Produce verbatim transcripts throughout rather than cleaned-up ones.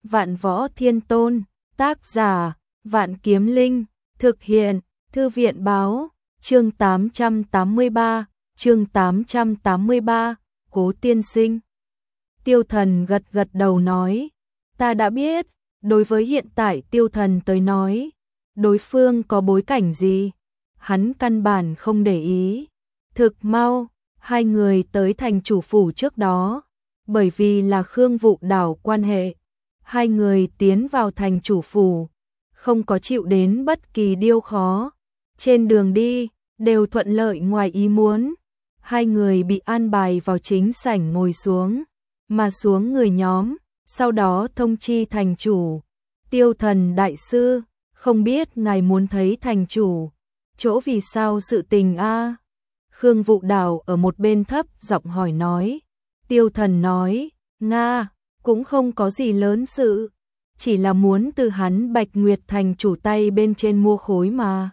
Vạn Võ Thiên Tôn, tác giả, Vạn Kiếm Linh, thực hiện, Thư viện báo, chương tám trăm tám mươi ba, chương tám trăm tám mươi ba, Cố tiên sinh. Tiêu Thần gật gật đầu nói, ta đã biết, đối với hiện tại Tiêu Thần tới nói, đối phương có bối cảnh gì, hắn căn bản không để ý. Thực mau, hai người tới thành chủ phủ trước đó, bởi vì là Khương Vụ Đảo quan hệ, hai người tiến vào thành chủ phủ, không có chịu đến bất kỳ điều khó. Trên đường đi, đều thuận lợi ngoài ý muốn. Hai người bị an bài vào chính sảnh ngồi xuống, mà xuống người nhóm, sau đó thông chi thành chủ. Tiêu Thần đại sư, không biết ngài muốn thấy thành chủ, chỗ vì sao sự tình a? Khương Vụ Đảo ở một bên thấp giọng hỏi nói. Tiêu Thần nói, Nga, cũng không có gì lớn sự, chỉ là muốn từ hắn Bạch Nguyệt thành chủ tay bên trên mua khối mà.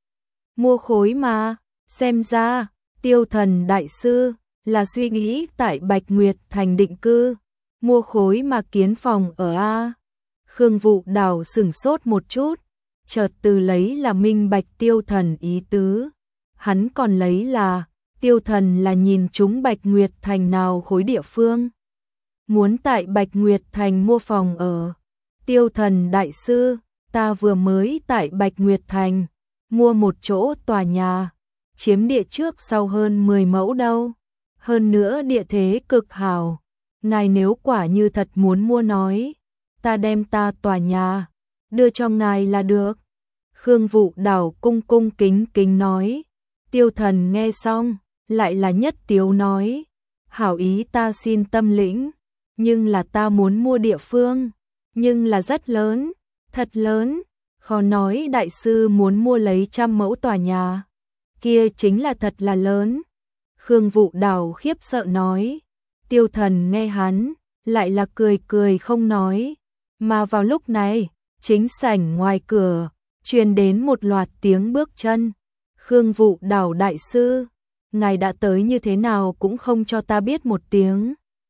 Mua khối mà, xem ra, Tiêu Thần đại sư, là suy nghĩ tại Bạch Nguyệt thành định cư, mua khối mà kiến phòng ở A. Khương Vụ Đảo sửng sốt một chút, chợt từ lấy là minh bạch Tiêu Thần ý tứ. Hắn còn lấy là, Tiêu Thần là nhìn chúng Bạch Nguyệt thành nào khối địa phương. Muốn tại Bạch Nguyệt thành mua phòng ở. Tiêu Thần đại sư, ta vừa mới tại Bạch Nguyệt thành, mua một chỗ tòa nhà, chiếm địa trước sau hơn mười mẫu đâu. Hơn nữa địa thế cực hảo, ngài nếu quả như thật muốn mua nói, ta đem ta tòa nhà, đưa cho ngài là được. Khương Vụ Đảo cung cung kính kính nói. Tiêu Thần nghe xong, lại là nhất tiếu nói, hảo ý ta xin tâm lĩnh, nhưng là ta muốn mua địa phương, nhưng là rất lớn, thật lớn, khó nói đại sư muốn mua lấy trăm mẫu tòa nhà, kia chính là thật là lớn. Khương Vụ Đảo khiếp sợ nói. Tiêu Thần nghe hắn, lại là cười cười không nói, mà vào lúc này, chính sảnh ngoài cửa, truyền đến một loạt tiếng bước chân. Khương Vụ Đảo đại sư, ngài đã tới như thế nào cũng không cho ta biết một tiếng.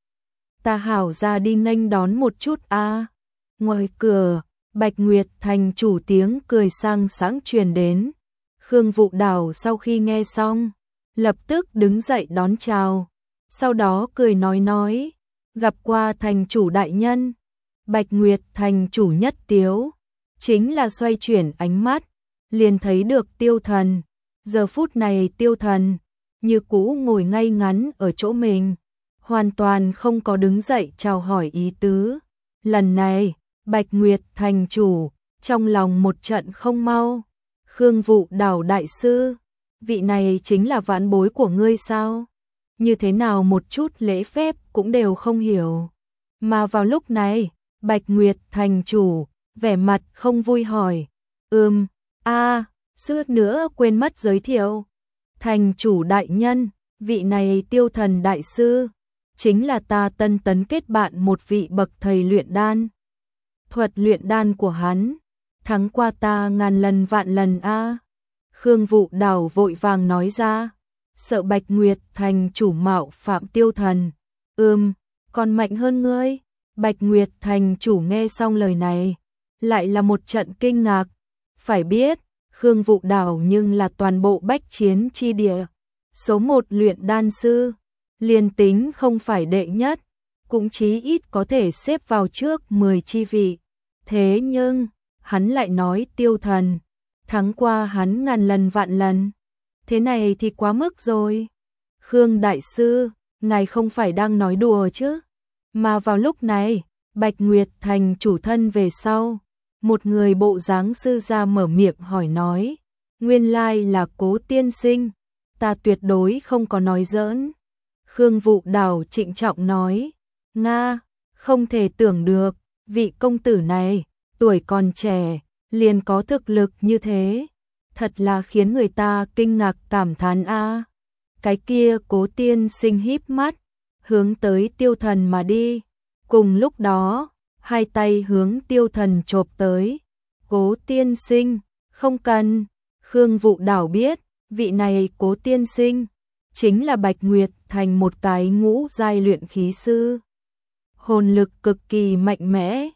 Ta hảo ra đi nghênh đón một chút a. À. Ngoài cửa, Bạch Nguyệt thành chủ tiếng cười sang sáng truyền đến. Khương Vụ Đảo sau khi nghe xong, lập tức đứng dậy đón chào, sau đó cười nói nói, gặp qua thành chủ đại nhân. Bạch Nguyệt thành chủ nhất tiếu, chính là xoay chuyển ánh mắt, liền thấy được Tiêu Thần. Giờ phút này Tiêu Thần, như cũ ngồi ngay ngắn ở chỗ mình, hoàn toàn không có đứng dậy chào hỏi ý tứ. Lần này, Bạch Nguyệt thành chủ, trong lòng một trận không mau. Khương Vụ Đảo đại sư, vị này chính là vãn bối của ngươi sao? Như thế nào một chút lễ phép cũng đều không hiểu. Mà vào lúc này, Bạch Nguyệt thành chủ, vẻ mặt không vui hỏi. Ừm, a, suýt nữa quên mất giới thiệu. Thành chủ đại nhân, vị này Tiêu Thần đại sư, chính là ta tân tấn kết bạn một vị bậc thầy luyện đan. Thuật luyện đan của hắn, thắng qua ta ngàn lần vạn lần a. Khương Vụ Đảo vội vàng nói ra, sợ Bạch Nguyệt thành chủ mạo phạm Tiêu Thần. Ừm, còn mạnh hơn ngươi. Bạch Nguyệt thành chủ nghe xong lời này, lại là một trận kinh ngạc. Phải biết, Khương Vụ Đảo nhưng là toàn bộ bách chiến chi địa, số một luyện đan sư, liền tính không phải đệ nhất, cũng chí ít có thể xếp vào trước mười chi vị. Thế nhưng, hắn lại nói Tiêu Thần thắng qua hắn ngàn lần vạn lần. Thế này thì quá mức rồi. Khương đại sư, ngài không phải đang nói đùa chứ? Mà vào lúc này, Bạch Nguyệt thành chủ thân về sau, một người bộ dáng sư ra mở miệng hỏi nói, nguyên lai là Cố tiên sinh, ta tuyệt đối không có nói giỡn. Khương Vụ Đảo trịnh trọng nói, Nga, không thể tưởng được, vị công tử này, tuổi còn trẻ, liền có thực lực như thế, thật là khiến người ta kinh ngạc cảm thán a. Cái kia Cố tiên sinh híp mắt, hướng tới Tiêu Thần mà đi. Cùng lúc đó, hai tay hướng Tiêu Thần chộp tới. Cố tiên sinh, không cần. Khương Vụ Đảo biết, vị này Cố tiên sinh, chính là Bạch Nguyệt thành một cái ngũ giai luyện khí sư. Hồn lực cực kỳ mạnh mẽ.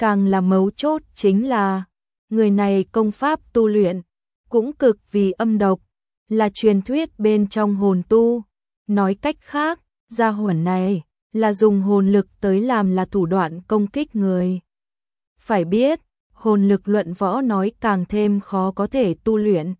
càng là mấu chốt chính là, người này công pháp tu luyện, cũng cực vì âm độc, là truyền thuyết bên trong hồn tu. Nói cách khác, gia hỏa này là dùng hồn lực tới làm là thủ đoạn công kích người. Phải biết, hồn lực luận võ nói càng thêm khó có thể tu luyện,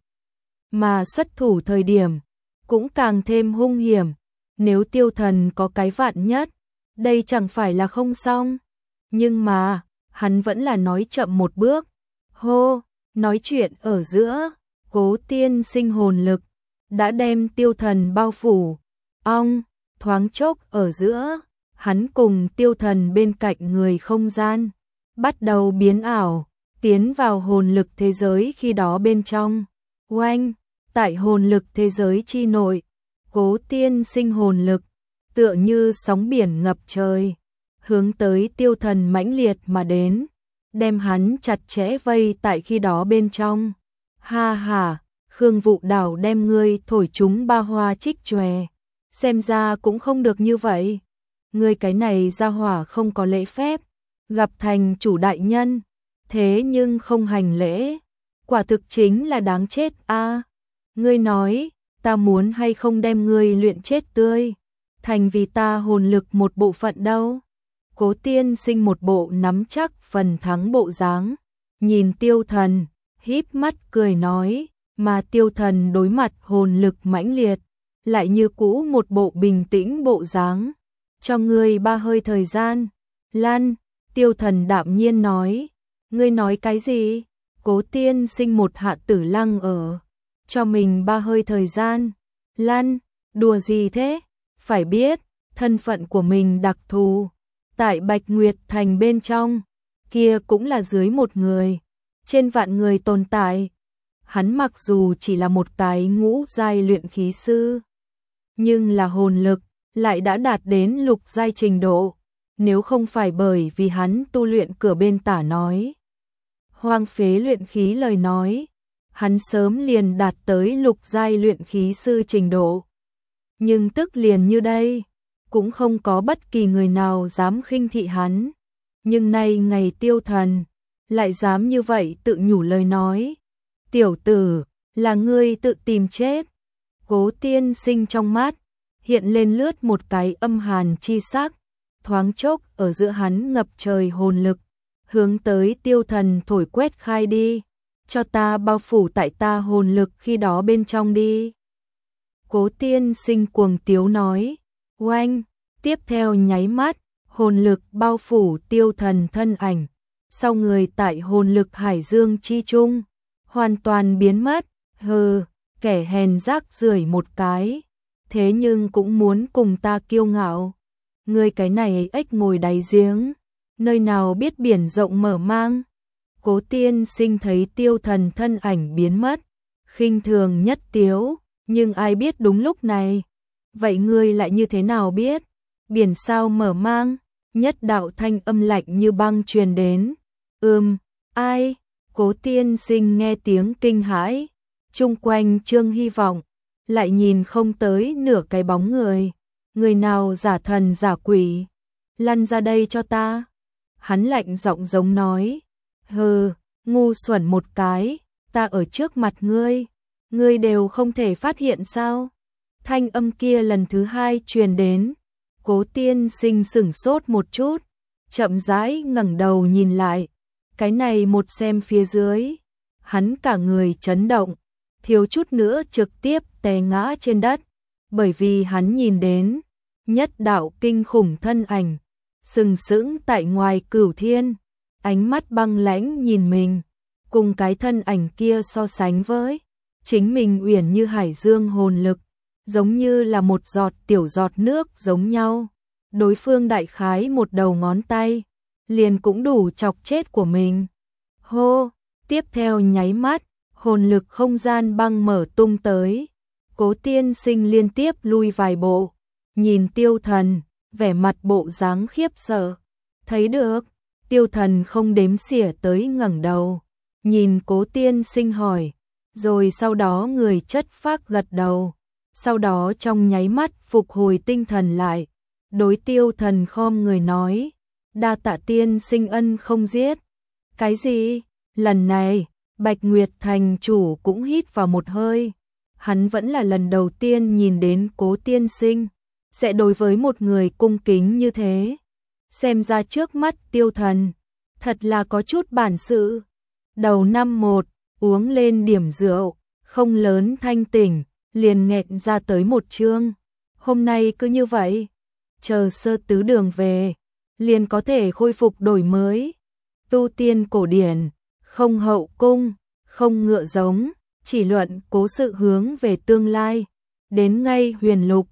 mà xuất thủ thời điểm cũng càng thêm hung hiểm. Nếu Tiêu Thần có cái vạn nhất, đây chẳng phải là không xong. Nhưng mà, hắn vẫn là nói chậm một bước. Hô, nói chuyện ở giữa, Cố Tiên Sinh hồn lực đã đem Tiêu Thần bao phủ. Ong, thoáng chốc ở giữa, hắn cùng Tiêu Thần bên cạnh người không gian bắt đầu biến ảo, tiến vào hồn lực thế giới khi đó bên trong. Oanh, tại hồn lực thế giới chi nội, Cố Tiên Sinh hồn lực tựa như sóng biển ngập trời, hướng tới Tiêu Thần mãnh liệt mà đến, đem hắn chặt chẽ vây tại khi đó bên trong. Ha ha, Khương Vụ Đảo đem ngươi thổi chúng ba hoa trích chòe, xem ra cũng không được như vậy. Ngươi cái này ra hỏa không có lễ phép, gặp thành chủ đại nhân, thế nhưng không hành lễ, quả thực chính là đáng chết a. Ngươi nói, ta muốn hay không đem ngươi luyện chết tươi, thành vì ta hồn lực một bộ phận đâu. Cố Tiên Sinh một bộ nắm chắc phần thắng bộ dáng, nhìn Tiêu Thần, híp mắt cười nói, mà Tiêu Thần đối mặt hồn lực mãnh liệt, lại như cũ một bộ bình tĩnh bộ dáng. Cho ngươi ba hơi thời gian. Lan, Tiêu Thần đạm nhiên nói. Ngươi nói cái gì? Cố Tiên Sinh một hạ tử lăng ở. Cho mình ba hơi thời gian. Lan, đùa gì thế? Phải biết, thân phận của mình đặc thù. Tại Bạch Nguyệt Thành bên trong, kia cũng là dưới một người, trên vạn người tồn tại. Hắn mặc dù chỉ là một cái ngũ giai luyện khí sư, nhưng là hồn lực lại đã đạt đến lục giai trình độ. Nếu không phải bởi vì hắn tu luyện cửa bên tả nói, hoang phế luyện khí lời nói, hắn sớm liền đạt tới lục giai luyện khí sư trình độ. Nhưng tức liền như đây, cũng không có bất kỳ người nào dám khinh thị hắn. Nhưng nay ngày Tiêu Thần lại dám như vậy tự nhủ lời nói. Tiểu tử, là ngươi tự tìm chết. Cố Tiên Sinh trong mắt hiện lên lướt một cái âm hàn chi sắc, thoáng chốc ở giữa hắn ngập trời hồn lực, hướng tới Tiêu Thần thổi quét khai đi, cho ta bao phủ tại ta hồn lực khi đó bên trong đi. Cố Tiên Sinh cuồng tiếu nói. Oanh, tiếp theo nháy mắt, hồn lực bao phủ Tiêu Thần thân ảnh, sau người tại hồn lực hải dương chi trung, hoàn toàn biến mất. Hừ, kẻ hèn rác rưởi một cái, thế nhưng cũng muốn cùng ta kiêu ngạo. Ngươi cái này ếch ngồi đáy giếng, nơi nào biết biển rộng mở mang. Cố Tiên Sinh thấy Tiêu Thần thân ảnh biến mất, khinh thường nhất tiếu, nhưng ai biết đúng lúc này. Vậy ngươi lại như thế nào biết? Biển sao mở mang? Nhất đạo thanh âm lạnh như băng truyền đến. Ừm, ai? Cố Tiên Sinh nghe tiếng kinh hãi, chung quanh Trương Hy Vọng, lại nhìn không tới nửa cái bóng người. Người nào giả thần giả quỷ? Lăn ra đây cho ta. Hắn lạnh giọng giống nói. Hừ, ngu xuẩn một cái, ta ở trước mặt ngươi, ngươi đều không thể phát hiện sao? Thanh âm kia lần thứ hai truyền đến. Cố Tiên Sinh sửng sốt một chút, chậm rãi ngẩng đầu nhìn lại. Cái này một xem phía dưới, hắn cả người chấn động, thiếu chút nữa trực tiếp té ngã trên đất, bởi vì hắn nhìn đến nhất đạo kinh khủng thân ảnh sừng sững tại ngoài cửu thiên, ánh mắt băng lãnh nhìn mình, cùng cái thân ảnh kia so sánh với chính mình uyển như hải dương hồn lực, giống như là một giọt tiểu giọt nước giống nhau. Đối phương đại khái một đầu ngón tay liền cũng đủ chọc chết của mình. Hô, tiếp theo nháy mắt, hồn lực không gian băng mở tung tới. Cố Tiên Sinh liên tiếp lui vài bộ, nhìn Tiêu Thần, vẻ mặt bộ dáng khiếp sợ. Thấy được, Tiêu Thần không đếm xỉa tới ngẩng đầu, nhìn Cố Tiên Sinh hỏi, rồi sau đó người chất phác gật đầu, sau đó trong nháy mắt phục hồi tinh thần lại, đối Tiêu Thần khom người nói, đa tạ tiên sinh ân không giết. Cái gì? Lần này, Bạch Nguyệt thành chủ cũng hít vào một hơi. Hắn vẫn là lần đầu tiên nhìn đến Cố tiên sinh sẽ đối với một người cung kính như thế. Xem ra trước mắt Tiêu Thần thật là có chút bản sự. Đầu năm một, uống lên điểm rượu, không lớn thanh tỉnh, liền nghẹn ra tới một chương. Hôm nay cứ như vậy, chờ sơ tứ đường về, liền có thể khôi phục đổi mới. Tu tiên cổ điển, không hậu cung, không ngựa giống, chỉ luận cố sự hướng về tương lai. Đến ngay huyền lục,